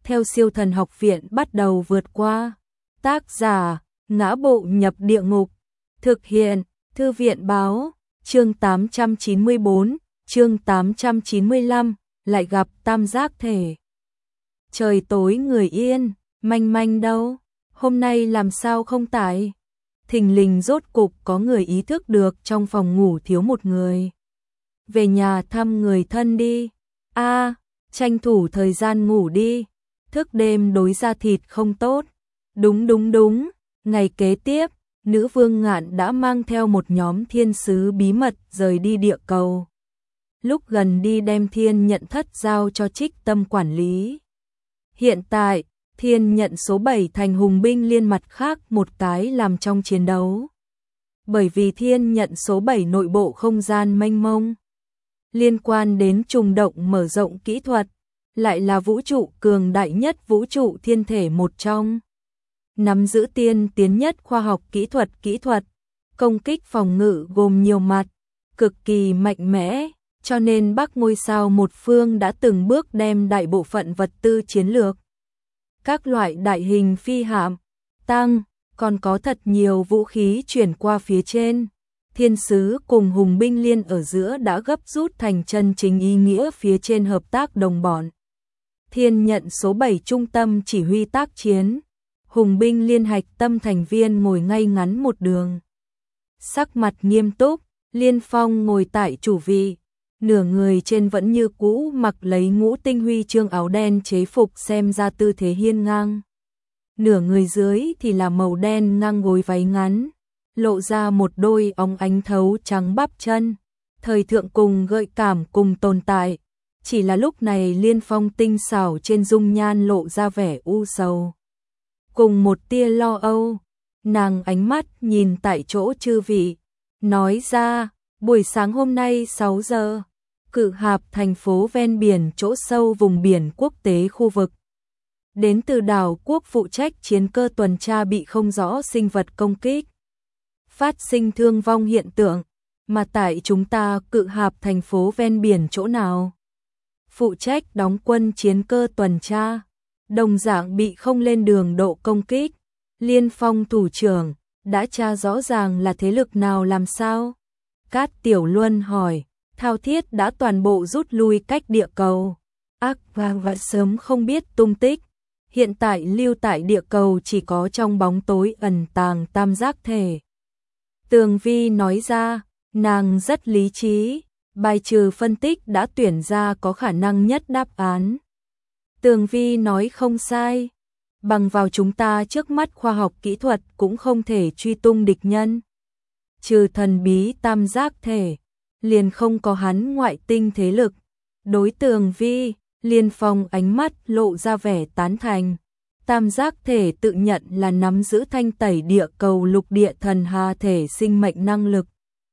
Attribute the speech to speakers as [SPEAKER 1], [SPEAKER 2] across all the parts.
[SPEAKER 1] theo Siêu Thần Học Viện bắt đầu vượt qua. Tác giả: Ngã Bộ Nhập Địa Ngục. Thực hiện: Thư viện báo. Chương 894, chương 895, lại gặp tam giác thể. Trời tối người yên, manh manh đâu? Hôm nay làm sao không tại? Thình lình rốt cục có người ý thức được trong phòng ngủ thiếu một người. Về nhà thăm người thân đi. Tranh thủ thời gian ngủ đi. Thức đêm đối da thịt không tốt. Đúng. Ngày kế tiếp, nữ vương Ngạn đã mang theo một nhóm thiên sứ bí mật rời đi địa cầu. Lúc gần đi đem thiên nhận thất giao cho Trích Tâm quản lý. Hiện tại, thiên nhận số 7 thành hùng binh liên mặt khác một cái làm trong chiến đấu. Bởi vì thiên nhận số 7 nội bộ không gian mênh mông, liên quan đến trùng động mở rộng kỹ thuật, lại là vũ trụ cường đại nhất vũ trụ thiên thể một trong. Nắm giữ tiên tiến nhất khoa học kỹ thuật, công kích phòng ngự gồm nhiều mặt, cực kỳ mạnh mẽ, cho nên Bắc ngôi sao một phương đã từng bước đem đại bộ phận vật tư chiến lược, các loại đại hình phi hạm, tăng, còn có thật nhiều vũ khí chuyển qua phía trên. Thiên sứ cùng hùng binh liên ở giữa đã gấp rút thành chân chính ý nghĩa phía trên hợp tác đồng bọn. Thiên nhận số 7 trung tâm chỉ huy tác chiến, hùng binh liên hạch tâm thành viên ngồi ngay ngắn một đường. Sắc mặt nghiêm túc, Liên Phong ngồi tại chủ vị, nửa người trên vẫn như cũ mặc lấy ngũ tinh huy chương áo đen chế phục xem ra tư thế hiên ngang. Nửa người dưới thì là màu đen ngang gối váy ngắn, lộ ra một đôi óng ánh thấu trắng bắp chân, thời thượng cùng gợi cảm cùng tồn tại. Chỉ là lúc này Liên Phong tinh xảo trên dung nhan lộ ra vẻ u sầu, cùng một tia lo âu. Nàng ánh mắt nhìn tại chỗ chư vị, nói ra, buổi sáng hôm nay 6 giờ, Cự Hạp thành phố ven biển chỗ sâu vùng biển quốc tế khu vực. Đến từ đảo quốc phụ trách chiến cơ tuần tra bị không rõ sinh vật công kích, phát sinh thương vong hiện tượng, mà tại chúng ta Cự Hạp thành phố ven biển chỗ nào? Phụ trách đóng quân chiến cơ tuần tra, đồng dạng bị không lên đường độ công kích. Liên Phong thủ trưởng, đã tra rõ ràng là thế lực nào làm sao? Cát Tiểu Luân hỏi. Thao thiết đã toàn bộ rút lui cách địa cầu. Ác và sớm không biết tung tích. Hiện tại lưu tại địa cầu chỉ có trong bóng tối ẩn tàng tam giác thể. Tường Vi nói ra, nàng rất lý trí, bài trừ phân tích đã tuyển ra có khả năng nhất đáp án. Tường Vi nói không sai, bằng vào chúng ta trước mắt khoa học kỹ thuật cũng không thể truy tung địch nhân. Trừ thần bí tam giác thể, liền không có hắn ngoại tinh thế lực. Đối Tường Vi, Liên Phong ánh mắt lộ ra vẻ tán thành. Tam giác thể tự nhận là nắm giữ thanh tẩy địa cầu lục địa thần hà thể sinh mệnh năng lực.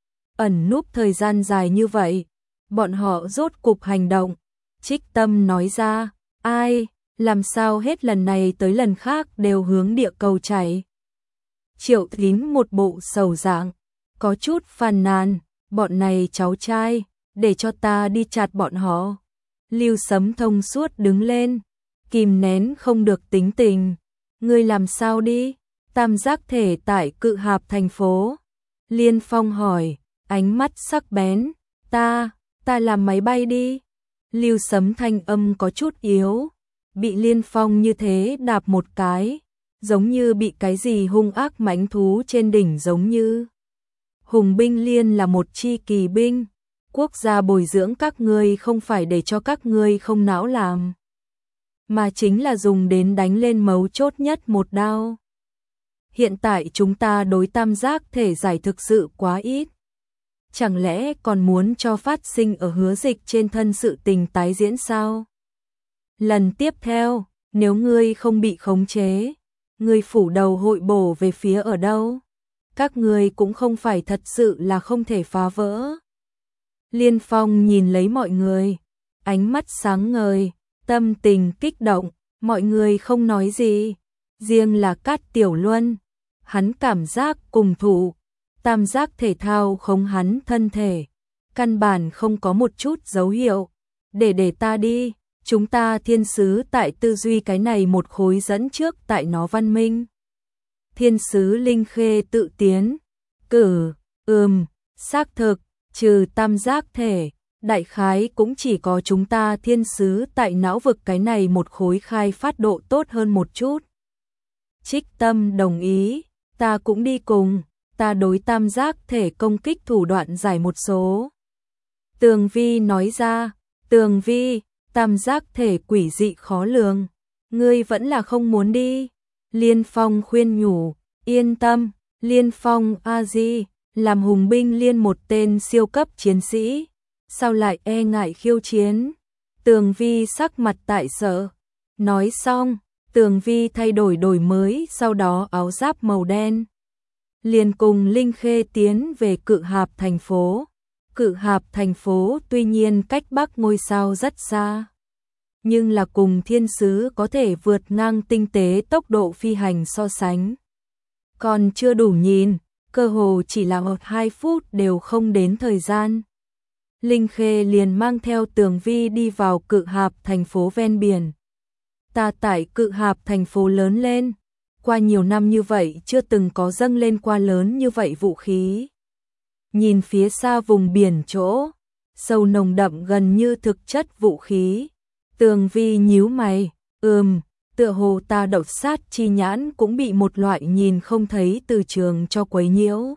[SPEAKER 1] Ẩn núp thời gian dài như vậy, bọn họ rốt cục hành động. Trích Tâm nói ra, ai, làm sao hết lần này tới lần khác đều hướng địa cầu chạy? Triệu Thín một bộ sầu dạng, có chút phàn nàn, bọn này cháu trai, để cho ta đi chặt bọn họ. Lưu Sấm thông suốt đứng lên, kìm nén không được tính tình. Ngươi làm sao đi? Tam giác thể tại Cự Hạp thành phố. Liên Phong hỏi, ánh mắt sắc bén. Ta làm máy bay đi. Lưu Sấm thanh âm có chút yếu, bị Liên Phong như thế đạp một cái, giống như bị cái gì hung ác mãnh thú trên đỉnh giống như. Hùng binh liên là một chi kỳ binh, quốc gia bồi dưỡng các ngươi không phải để cho các ngươi không não làm, mà chính là dùng đến đánh lên mấu chốt nhất một đao. Hiện tại chúng ta đối tam giác thể giải thực sự quá ít. Chẳng lẽ còn muốn cho phát sinh ở Hứa Dịch trên thân sự tình tái diễn sao? Lần tiếp theo, nếu ngươi không bị khống chế, ngươi phủ đầu hội bổ về phía ở đâu? Các ngươi cũng không phải thật sự là không thể phá vỡ. Liên Phong nhìn lấy mọi người, ánh mắt sáng ngời, tâm tình kích động, mọi người không nói gì, riêng là Cát Tiểu Luân, hắn cảm giác cùng thủ, tam giác thể thao khống hắn thân thể, căn bản không có một chút dấu hiệu, để ta đi, Chúng ta thiên sứ tại tư duy cái này một khối dẫn trước tại nó văn minh. Thiên sứ Linh Khê tự tiến, cử, xác thực, trừ tam giác thể, đại khái cũng chỉ có chúng ta thiên sứ tại não vực cái này một khối khai phát độ tốt hơn một chút. Trích Tâm đồng ý, ta cũng đi cùng, ta đối tam giác thể công kích thủ đoạn giải một số. Tường Vi nói ra, Tường Vi, tam giác thể quỷ dị khó lường, ngươi vẫn là không muốn đi. Liên Phong khuyên nhủ, yên tâm, Liên Phong a di, làm hùng binh liên một tên siêu cấp chiến sĩ, sao lại e ngại khiêu chiến. Tường Vi sắc mặt tại sợ. Nói xong, Tường Vi thay đổi mới, sau đó áo giáp màu đen. Liền cùng Linh Khê tiến về Cự Hạp thành phố. Cự Hạp thành phố tuy nhiên cách Bắc ngôi sao rất xa, nhưng là cùng thiên sứ có thể vượt ngang tinh tế tốc độ phi hành so sánh. Còn chưa đủ nhìn, cơ hồ chỉ là 1-2 phút đều không đến thời gian. Linh Khê liền mang theo Tường Vi đi vào Cự Hạp thành phố ven biển. Ta tại Cự Hạp thành phố lớn lên, qua nhiều năm như vậy chưa từng có dâng lên qua lớn như vậy vũ khí. Nhìn phía xa vùng biển chỗ, sâu nồng đậm gần như thực chất vũ khí. Tường Vi nhíu mày, tựa hồ ta độc sát chi nhãn cũng bị một loại nhìn không thấy từ trường cho quấy nhiễu.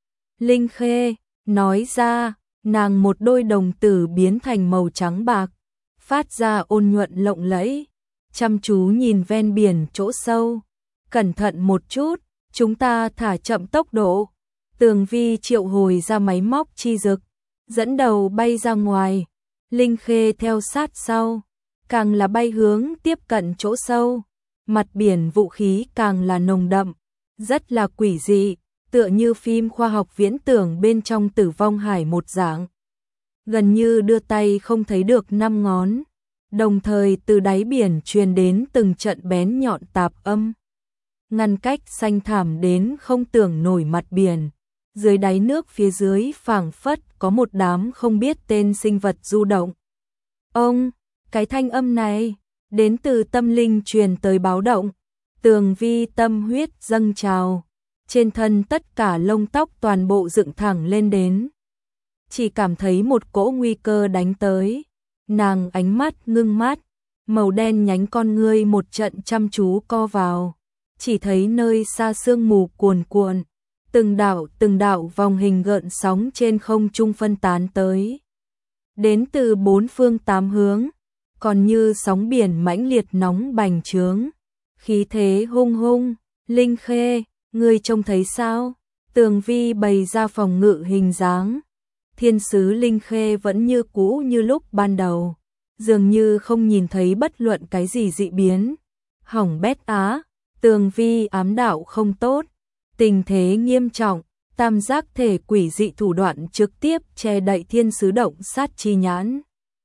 [SPEAKER 1] Linh Khê nói ra, nàng một đôi đồng tử biến thành màu trắng bạc, phát ra ôn nhuận lộng lẫy, chăm chú nhìn ven biển chỗ sâu. Cẩn thận một chút, chúng ta thả chậm tốc độ. Tường Vi triệu hồi ra máy móc chi dực, dẫn đầu bay ra ngoài. Linh Khê theo sát sau, càng là bay hướng tiếp cận chỗ sâu, mặt biển vũ khí càng là nồng đậm, rất là quỷ dị, tựa như phim khoa học viễn tưởng bên trong Tử Vong Hải một dạng. Gần như đưa tay không thấy được 5 ngón, đồng thời từ đáy biển truyền đến từng trận bén nhọn tạp âm. Ngăn cách xanh thảm đến không tưởng nổi mặt biển, dưới đáy nước phía dưới phảng phất có một đám không biết tên sinh vật du động. Ông, cái thanh âm này, đến từ tâm linh truyền tới báo động. Tường Vi tâm huyết dâng trào, trên thân tất cả lông tóc toàn bộ dựng thẳng lên đến. Chỉ cảm thấy một cỗ nguy cơ đánh tới, nàng ánh mắt ngưng mát, màu đen nhánh con ngươi một trận chăm chú co vào, chỉ thấy nơi xa sương mù cuồn cuộn, từng đạo vòng hình gợn sóng trên không trung phân tán tới. Đến từ 4 phương 8 hướng, còn như sóng biển mãnh liệt nóng bành trướng, khí thế hung hung. Linh Khê, ngươi trông thấy sao? Tường Vi bày ra phòng ngự hình dáng. Thiên sứ Linh Khê vẫn như cũ như lúc ban đầu, dường như không nhìn thấy bất luận cái gì dị biến. Hỏng bét á, Tường Vi ám đạo không tốt, tình thế nghiêm trọng, tam giác thể quỷ dị thủ đoạn trực tiếp che đậy thiên sứ động sát chi nhãn.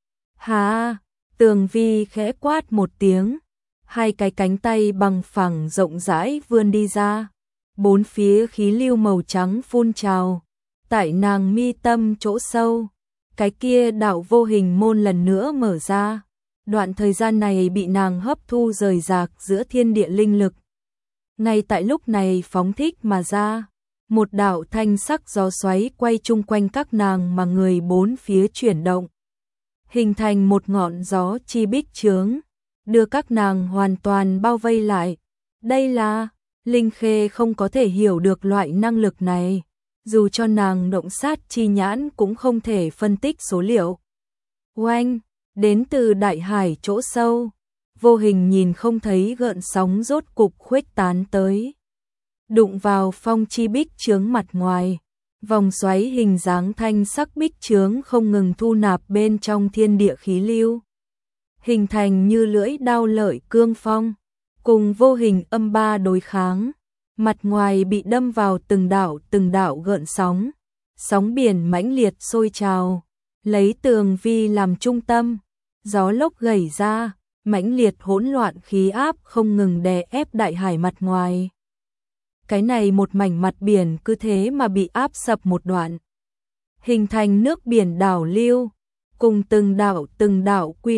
[SPEAKER 1] Hà, Tường Vi khẽ quát một tiếng, hai cái cánh tay bằng phẳng rộng rãi vươn đi ra, bốn phía khí lưu màu trắng phun trào. Tại nàng mi tâm chỗ sâu, cái kia đạo vô hình môn lần nữa mở ra. Đoạn thời gian này bị nàng hấp thu rời rạc giữa thiên địa linh lực. Ngay tại lúc này phóng thích mà ra, một đạo thanh sắc gió xoáy quay chung quanh các nàng mà người bốn phía chuyển động, hình thành một ngọn gió chi bích chướng, đưa các nàng hoàn toàn bao vây lại. Đây là, Linh Khê không có thể hiểu được loại năng lực này, dù cho nàng động sát chi nhãn cũng không thể phân tích số liệu. Oanh, đến từ đại hải chỗ sâu, vô hình nhìn không thấy gợn sóng rốt cục khuếch tán tới, đụng vào phong chi bích chướng mặt ngoài. Vòng xoáy hình dáng thanh sắc bích chướng không ngừng thu nạp bên trong thiên địa khí lưu, hình thành như lưỡi đao lợi cương phong, cùng vô hình âm ba đối kháng. Mặt ngoài bị đâm vào từng đạo gợn sóng, sóng biển mãnh liệt sôi trào, lấy Tường Vi làm trung tâm, gió lốc gảy ra, mãnh liệt hỗn loạn khí áp không ngừng đè ép đại hải mặt ngoài. Cái này một mảnh mặt biển cứ thế mà bị áp sập một đoạn, hình thành nước biển đảo lưu, cùng từng đạo quy luật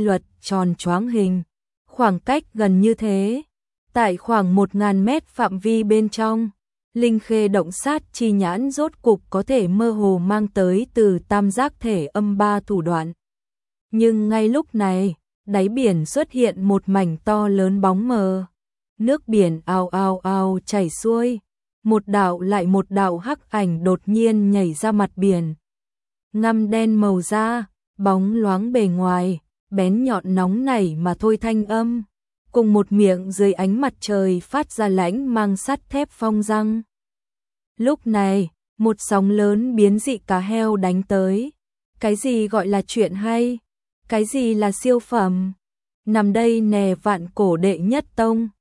[SPEAKER 1] tròn choáng hình, khoảng cách gần như thế. Tại khoảng 1000 mét phạm vi bên trong, linh khê động sát chi nhãn rốt cục có thể mơ hồ mang tới từ tam giác thể âm 3 thủ đoạn. Nhưng ngay lúc này, đáy biển xuất hiện một mảnh to lớn bóng mờ. Nước biển ào ào ào chảy xuôi, một đạo lại một đạo hắc ảnh đột nhiên nhảy ra mặt biển. Ngăm đen màu da, bóng loáng bề ngoài, bén nhọn nóng nảy mà thôi thanh âm, cùng một miệng dưới ánh mặt trời phát ra lãnh mang sắt thép phong răng. Lúc này, một sóng lớn biến dị cá heo đánh tới. Cái gì gọi là chuyện hay? Cái gì là siêu phẩm? Nằm đây nè vạn cổ đệ nhất tông,